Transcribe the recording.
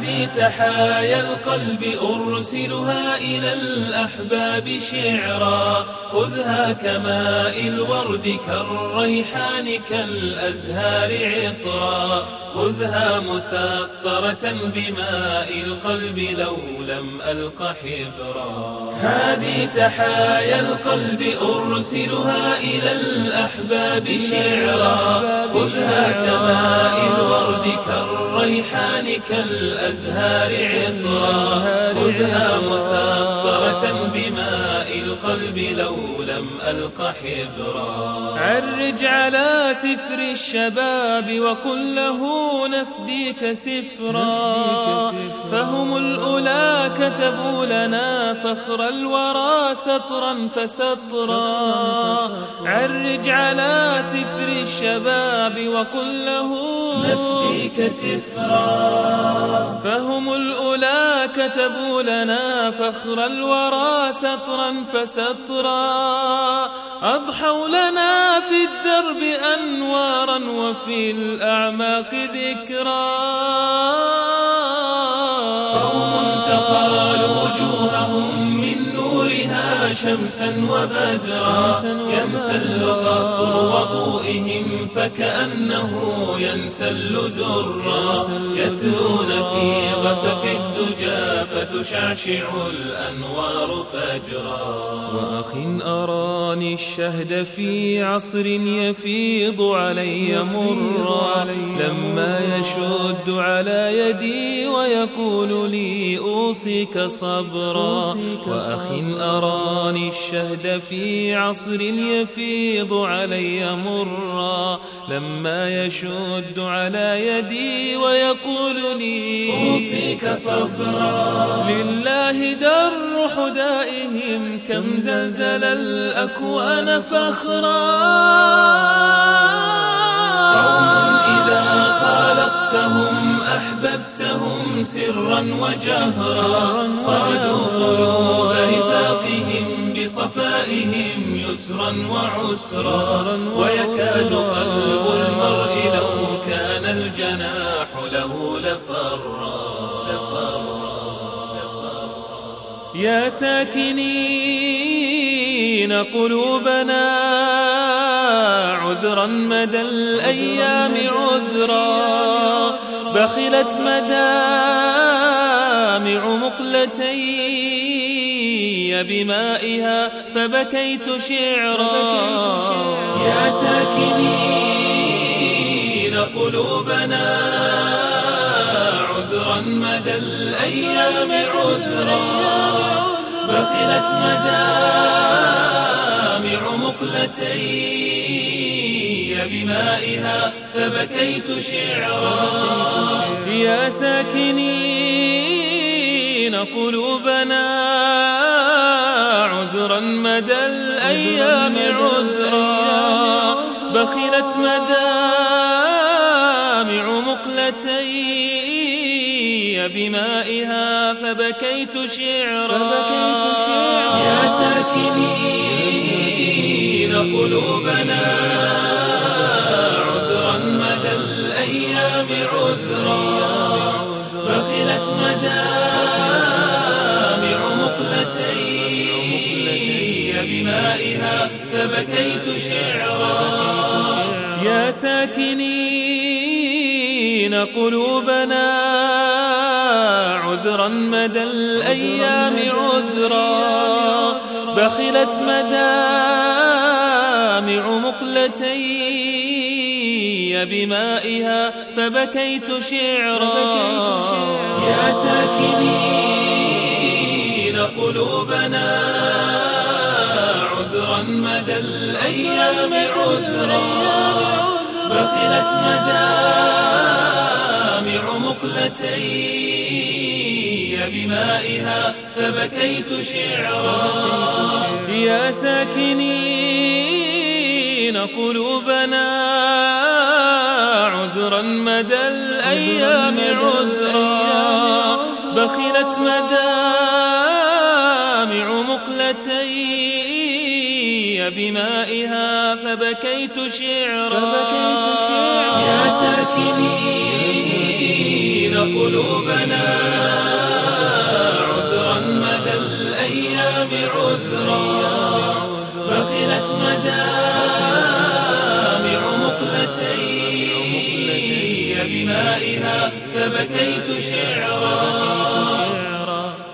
هذه تحايا القلب أرسلها إلى الأحباب شعرا، خذها كماء الورد كالريحان كالأزهار عطرا، خذها مسطرة بماء القلب لو لم ألق حبرا. هذه تحايا القلب أرسلها إلى الأحباب شعرا، خذها كماء الورد كالريحان كالأزهار عطرا، خذها مسطرة بماء القلب لو لم ألق حبرا. عرج على سفر الشباب وقل له نفديك سفرا، فهم الأولى كتبوا لنا فخر الورى سطرا فسطرا. عرج على سفر الشباب وقل له نفديك سفرا، فهم الأولى كتبوا لنا فخر الورى سطرا فسطرا. أضحوا لنا في الدرب أنوارا وفي الأعماق ذكرا، قوم تخالوا وجوههم من نورها شمسا وبدرا، ينسل قطر وضوئهم فكأنه ينسل درا، يتلون في غسق الدجى فتشعشع الأنوار فجرا. وأخ أراني الشهد في عصر يفيض علي مرا، لما يشد على يدي ويقول لي أوصيك صبرا. وأخ أراني الشهد في عصر يفيض علي مرا، لما يشد على يدي ويقول لي أوصيك صبرا. لله در حدائهم كم زلزل الأكوان فخرا، قوم إذا خالقتهم أحببتهم سرا وجهرا، صعدوا قلوب رفاقهم بصفائهم يسرا وعسرا، ويكاد قلب المرء لو كان الجناح له لفرا. يا ساكنين قلوبنا عذرا مدى الأيام عذرا، بخلت مدامع مقلتي بمائها فبكيت شعرا. يا ساكنين قلوبنا عذرا مدى الأيام عذرا، بخلت مدامع مقلتي بمائها فبكيت شعرا. يا ساكنين قلوبنا عذرا مدى الأيام عذرا، بخلت مدامع مقلتي بمائها فبكيت شعرا. يا ساكنين قلوبنا عذرا مدى الأيام عذرا، بخلت مدامع مقلتي بمائها فبكيت شعرا. يا ساكنين قلوبنا عذرا مدى الأيام عذرا، بخلت مدامع مقلتي بمائها فبكيت شعرا. يا ساكنين قلوبنا عذرا مدى الأيام عذرا، بخلت مدامع مقلتي بمائها فبكيت شعرا. يا ساكنين قلوبنا عذرا مدى الأيام عذرا، بخلت مدامع مقلتي بمائها فبكيت شعرا. يا ساكنين قلوبنا عذرا مدى الأيام عذرا، بخلت مدامع مقلتي بمائها فبكيت شعرا.